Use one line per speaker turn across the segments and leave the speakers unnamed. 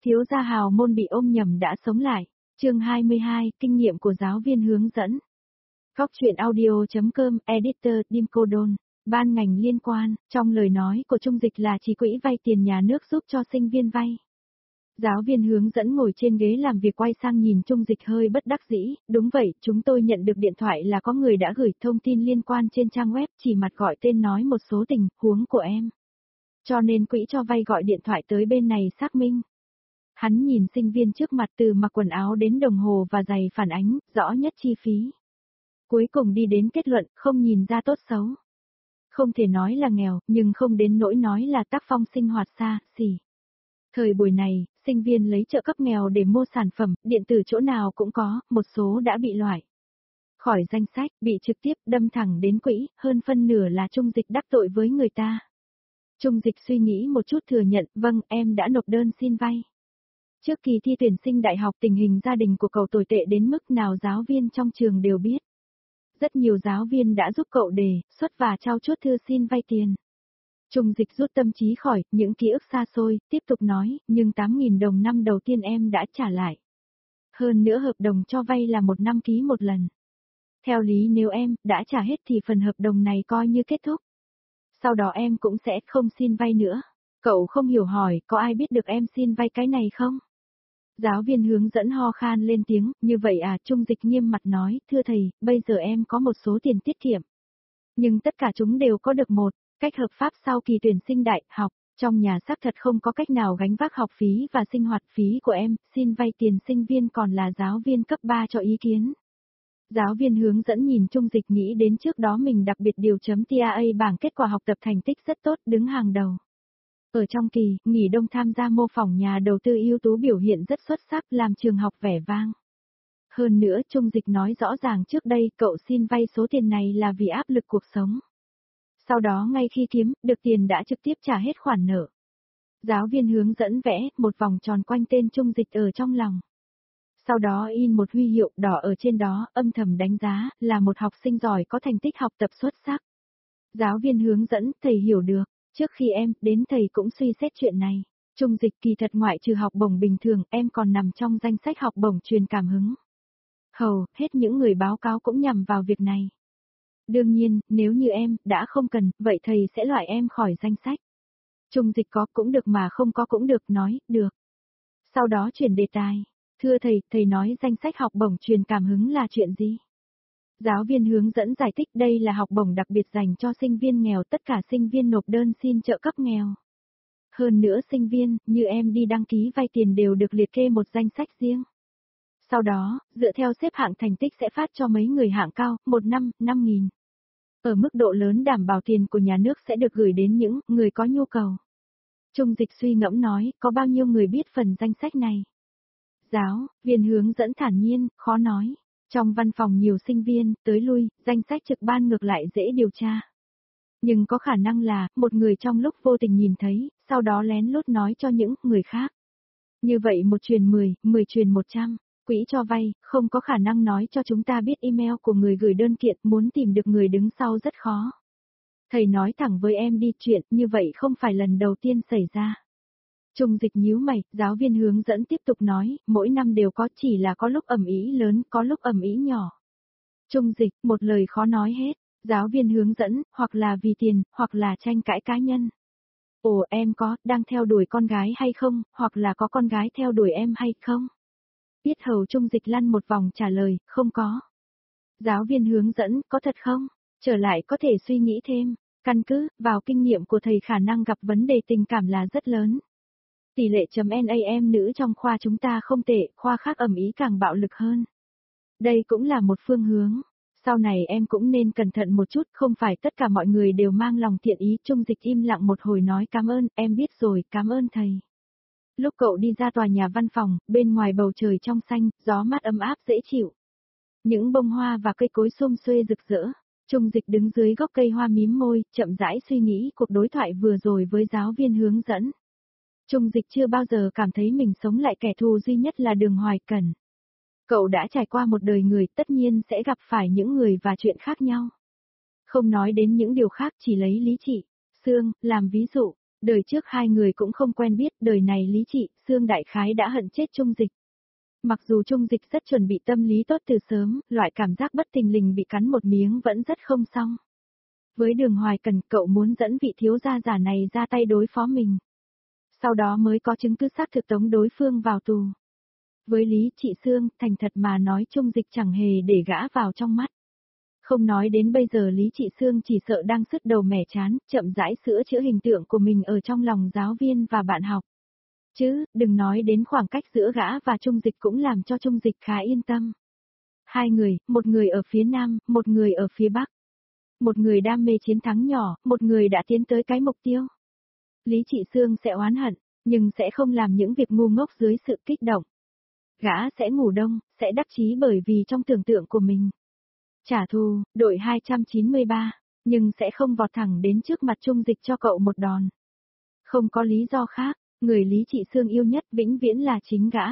Thiếu gia hào môn bị ôm nhầm đã sống lại. Chương 22, kinh nghiệm của giáo viên hướng dẫn. Góc truyện audio.com, editor, Dim Cô Đôn. Ban ngành liên quan, trong lời nói của Trung Dịch là chỉ quỹ vay tiền nhà nước giúp cho sinh viên vay. Giáo viên hướng dẫn ngồi trên ghế làm việc quay sang nhìn Trung Dịch hơi bất đắc dĩ, đúng vậy, chúng tôi nhận được điện thoại là có người đã gửi thông tin liên quan trên trang web chỉ mặt gọi tên nói một số tình huống của em. Cho nên quỹ cho vay gọi điện thoại tới bên này xác minh. Hắn nhìn sinh viên trước mặt từ mặc quần áo đến đồng hồ và giày phản ánh, rõ nhất chi phí. Cuối cùng đi đến kết luận, không nhìn ra tốt xấu. Không thể nói là nghèo, nhưng không đến nỗi nói là tác phong sinh hoạt xa xỉ. Thời buổi này, sinh viên lấy trợ cấp nghèo để mua sản phẩm, điện tử chỗ nào cũng có, một số đã bị loại khỏi danh sách, bị trực tiếp đâm thẳng đến quỹ, hơn phân nửa là Trung Dịch đắc tội với người ta. Trung Dịch suy nghĩ một chút thừa nhận, vâng, em đã nộp đơn xin vay. Trước kỳ thi tuyển sinh đại học tình hình gia đình của cậu tồi tệ đến mức nào giáo viên trong trường đều biết. Rất nhiều giáo viên đã giúp cậu đề xuất và trao chuốt thư xin vay tiền. Trung Dịch rút tâm trí khỏi những ký ức xa xôi, tiếp tục nói, nhưng 8.000 đồng năm đầu tiên em đã trả lại. Hơn nữa hợp đồng cho vay là 1 năm ký một lần. Theo lý nếu em đã trả hết thì phần hợp đồng này coi như kết thúc. Sau đó em cũng sẽ không xin vay nữa. Cậu không hiểu hỏi, có ai biết được em xin vay cái này không? Giáo viên hướng dẫn ho khan lên tiếng, như vậy à, Trung Dịch nghiêm mặt nói, thưa thầy, bây giờ em có một số tiền tiết kiệm. Nhưng tất cả chúng đều có được một cách hợp pháp sau kỳ tuyển sinh đại học, trong nhà xác thật không có cách nào gánh vác học phí và sinh hoạt phí của em, xin vay tiền sinh viên còn là giáo viên cấp 3 cho ý kiến. Giáo viên hướng dẫn nhìn Trung Dịch nghĩ đến trước đó mình đặc biệt điều chấm TAA bảng kết quả học tập thành tích rất tốt đứng hàng đầu. Ở trong kỳ, nghỉ đông tham gia mô phỏng nhà đầu tư ưu tú biểu hiện rất xuất sắc làm trường học vẻ vang. Hơn nữa Trung Dịch nói rõ ràng trước đây cậu xin vay số tiền này là vì áp lực cuộc sống. Sau đó ngay khi kiếm được tiền đã trực tiếp trả hết khoản nợ. Giáo viên hướng dẫn vẽ một vòng tròn quanh tên Trung Dịch ở trong lòng. Sau đó in một huy hiệu đỏ ở trên đó âm thầm đánh giá là một học sinh giỏi có thành tích học tập xuất sắc. Giáo viên hướng dẫn thầy hiểu được. Trước khi em đến thầy cũng suy xét chuyện này. Trung Dịch kỳ thật ngoại trừ học bổng bình thường em còn nằm trong danh sách học bổng truyền cảm hứng. Hầu hết những người báo cáo cũng nhằm vào việc này. Đương nhiên, nếu như em đã không cần, vậy thầy sẽ loại em khỏi danh sách. Trung Dịch có cũng được mà không có cũng được nói, được. Sau đó chuyển đề tài. Thưa thầy nói danh sách học bổng truyền cảm hứng là chuyện gì? Giáo viên hướng dẫn giải thích đây là học bổng đặc biệt dành cho sinh viên nghèo, tất cả sinh viên nộp đơn xin trợ cấp nghèo. Hơn nữa sinh viên, như em đi đăng ký vay tiền đều được liệt kê một danh sách riêng. Sau đó, dựa theo xếp hạng thành tích sẽ phát cho mấy người hạng cao, 1 năm, 5.000. Ở mức độ lớn đảm bảo tiền của nhà nước sẽ được gửi đến những người có nhu cầu. Trung Dịch suy ngẫm nói, có bao nhiêu người biết phần danh sách này? Giáo viên hướng dẫn thản nhiên, khó nói. Trong văn phòng nhiều sinh viên, tới lui, danh sách trực ban ngược lại dễ điều tra. Nhưng có khả năng là, một người trong lúc vô tình nhìn thấy, sau đó lén lút nói cho những người khác. Như vậy 1 truyền 10, 10 truyền 100, quỹ cho vay, không có khả năng nói cho chúng ta biết email của người gửi đơn kiện, muốn tìm được người đứng sau rất khó. Thầy nói thẳng với em đi, chuyện như vậy không phải lần đầu tiên xảy ra. Trung Dịch nhíu mày, giáo viên hướng dẫn tiếp tục nói, mỗi năm đều có, chỉ là có lúc ầm ĩ lớn, có lúc ầm ĩ nhỏ. Trung Dịch, một lời khó nói hết, giáo viên hướng dẫn, hoặc là vì tiền, hoặc là tranh cãi cá nhân. Ồ, em có, đang theo đuổi con gái hay không, hoặc là có con gái theo đuổi em hay không? Biết hầu Trung Dịch lăn một vòng trả lời, không có. Giáo viên hướng dẫn, có thật không? Trở lại có thể suy nghĩ thêm, căn cứ vào kinh nghiệm của thầy khả năng gặp vấn đề tình cảm là rất lớn. Tỷ lệ NAM nữ trong khoa chúng ta không tệ, khoa khác ầm ĩ càng bạo lực hơn. Đây cũng là một phương hướng. Sau này em cũng nên cẩn thận một chút, không phải tất cả mọi người đều mang lòng thiện ý. Trung Dịch im lặng một hồi nói cảm ơn, em biết rồi, cảm ơn thầy. Lúc cậu đi ra tòa nhà văn phòng, bên ngoài bầu trời trong xanh, gió mát ấm áp dễ chịu. Những bông hoa và cây cối xum xuê rực rỡ. Trung Dịch đứng dưới gốc cây hoa mím môi, chậm rãi suy nghĩ cuộc đối thoại vừa rồi với giáo viên hướng dẫn. Trung Dịch chưa bao giờ cảm thấy mình sống lại kẻ thù duy nhất là Đường Hoài Cẩn. Cậu đã trải qua một đời người, tất nhiên sẽ gặp phải những người và chuyện khác nhau. Không nói đến những điều khác, chỉ lấy lý trị, xương, làm ví dụ. Đời trước hai người cũng không quen biết, đời này Lý Trị Xương đại khái đã hận chết Trung Dịch. Mặc dù Trung Dịch rất chuẩn bị tâm lý tốt từ sớm, loại cảm giác bất thình lình bị cắn một miếng vẫn rất không xong. Với Đường Hoài Cần, cậu muốn dẫn vị thiếu gia giả này ra tay đối phó mình. Sau đó mới có chứng cứ xác thực tống đối phương vào tù. Với Lý Trị Xương, thành thật mà nói Trung Dịch chẳng hề để gã vào trong mắt. Không nói đến bây giờ Lý Trị Xương chỉ sợ đang sứt đầu mẻ chán, chậm rãi sửa chữa hình tượng của mình ở trong lòng giáo viên và bạn học. Chứ, đừng nói đến khoảng cách giữa gã và Trung Dịch cũng làm cho Trung Dịch khá yên tâm. Hai người, một người ở phía Nam, một người ở phía Bắc. Một người đam mê chiến thắng nhỏ, một người đã tiến tới cái mục tiêu. Lý Trị Xương sẽ oán hận, nhưng sẽ không làm những việc ngu ngốc dưới sự kích động. Gã sẽ ngủ đông, sẽ đắc chí bởi vì trong tưởng tượng của mình. Trả thù, đội 293, nhưng sẽ không vọt thẳng đến trước mặt Trung Dịch cho cậu một đòn. Không có lý do khác, người Lý Trị Xương yêu nhất vĩnh viễn là chính gã.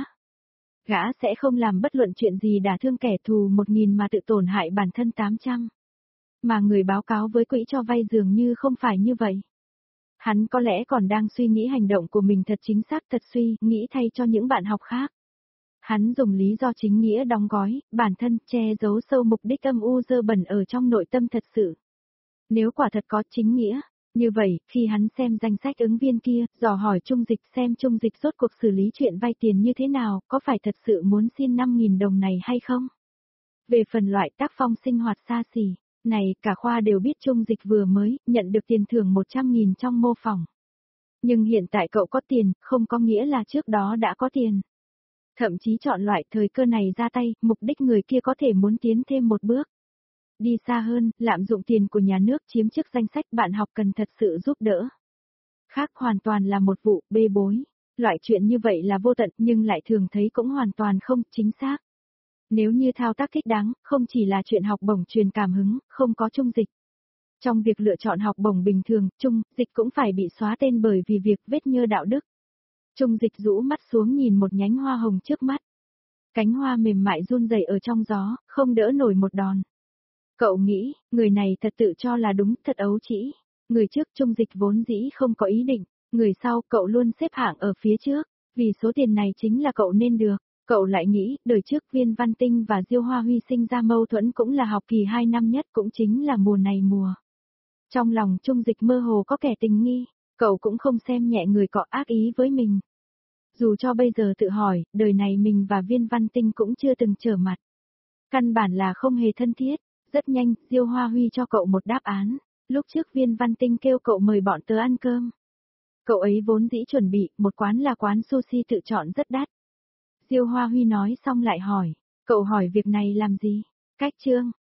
Gã sẽ không làm bất luận chuyện gì đả thương kẻ thù 1000 mà tự tổn hại bản thân 800. Mà người báo cáo với quỹ cho vay dường như không phải như vậy. Hắn có lẽ còn đang suy nghĩ hành động của mình thật chính xác thật suy nghĩ thay cho những bạn học khác. Hắn dùng lý do chính nghĩa đóng gói, bản thân che giấu sâu mục đích âm u dơ bẩn ở trong nội tâm thật sự. Nếu quả thật có chính nghĩa, như vậy, khi hắn xem danh sách ứng viên kia, dò hỏi Trung Dịch xem Trung Dịch rốt cuộc xử lý chuyện vay tiền như thế nào, có phải thật sự muốn xin 5.000 đồng này hay không? Về phần loại tác phong sinh hoạt xa xỉ, này cả khoa đều biết Trung Dịch vừa mới nhận được tiền thưởng 100.000 trong mô phỏng. Nhưng hiện tại cậu có tiền, không có nghĩa là trước đó đã có tiền. Thậm chí chọn loại thời cơ này ra tay, mục đích người kia có thể muốn tiến thêm một bước. Đi xa hơn, lạm dụng tiền của nhà nước chiếm chức danh sách bạn học cần thật sự giúp đỡ. Khác hoàn toàn là một vụ bê bối. Loại chuyện như vậy là vô tận nhưng lại thường thấy cũng hoàn toàn không chính xác. Nếu như thao tác thích đáng, không chỉ là chuyện học bổng truyền cảm hứng, không có Trung Dịch. Trong việc lựa chọn học bổng bình thường, Trung Dịch cũng phải bị xóa tên bởi vì việc vết nhơ đạo đức. Trung Dịch rũ mắt xuống nhìn một nhánh hoa hồng trước mắt. Cánh hoa mềm mại run rẩy ở trong gió, không đỡ nổi một đòn. Cậu nghĩ, người này thật tự cho là đúng, thật ấu trĩ. Người trước Trung Dịch vốn dĩ không có ý định, người sau cậu luôn xếp hạng ở phía trước, vì số tiền này chính là cậu nên được. Cậu lại nghĩ, đời trước Viên Văn Tinh và Diêu Hoa Huy sinh ra mâu thuẫn cũng là học kỳ 2 năm nhất cũng chính là mùa này mùa. Trong lòng Trung Dịch mơ hồ có kẻ tình nghi, cậu cũng không xem nhẹ người có ác ý với mình. Dù cho bây giờ tự hỏi, đời này mình và Viên Văn Tinh cũng chưa từng trở mặt. Căn bản là không hề thân thiết, rất nhanh, Diêu Hoa Huy cho cậu một đáp án, lúc trước Viên Văn Tinh kêu cậu mời bọn tớ ăn cơm. Cậu ấy vốn dĩ chuẩn bị, một quán là quán sushi tự chọn rất đắt. Diêu Hoa Huy nói xong lại hỏi, cậu hỏi việc này làm gì? Cách chương,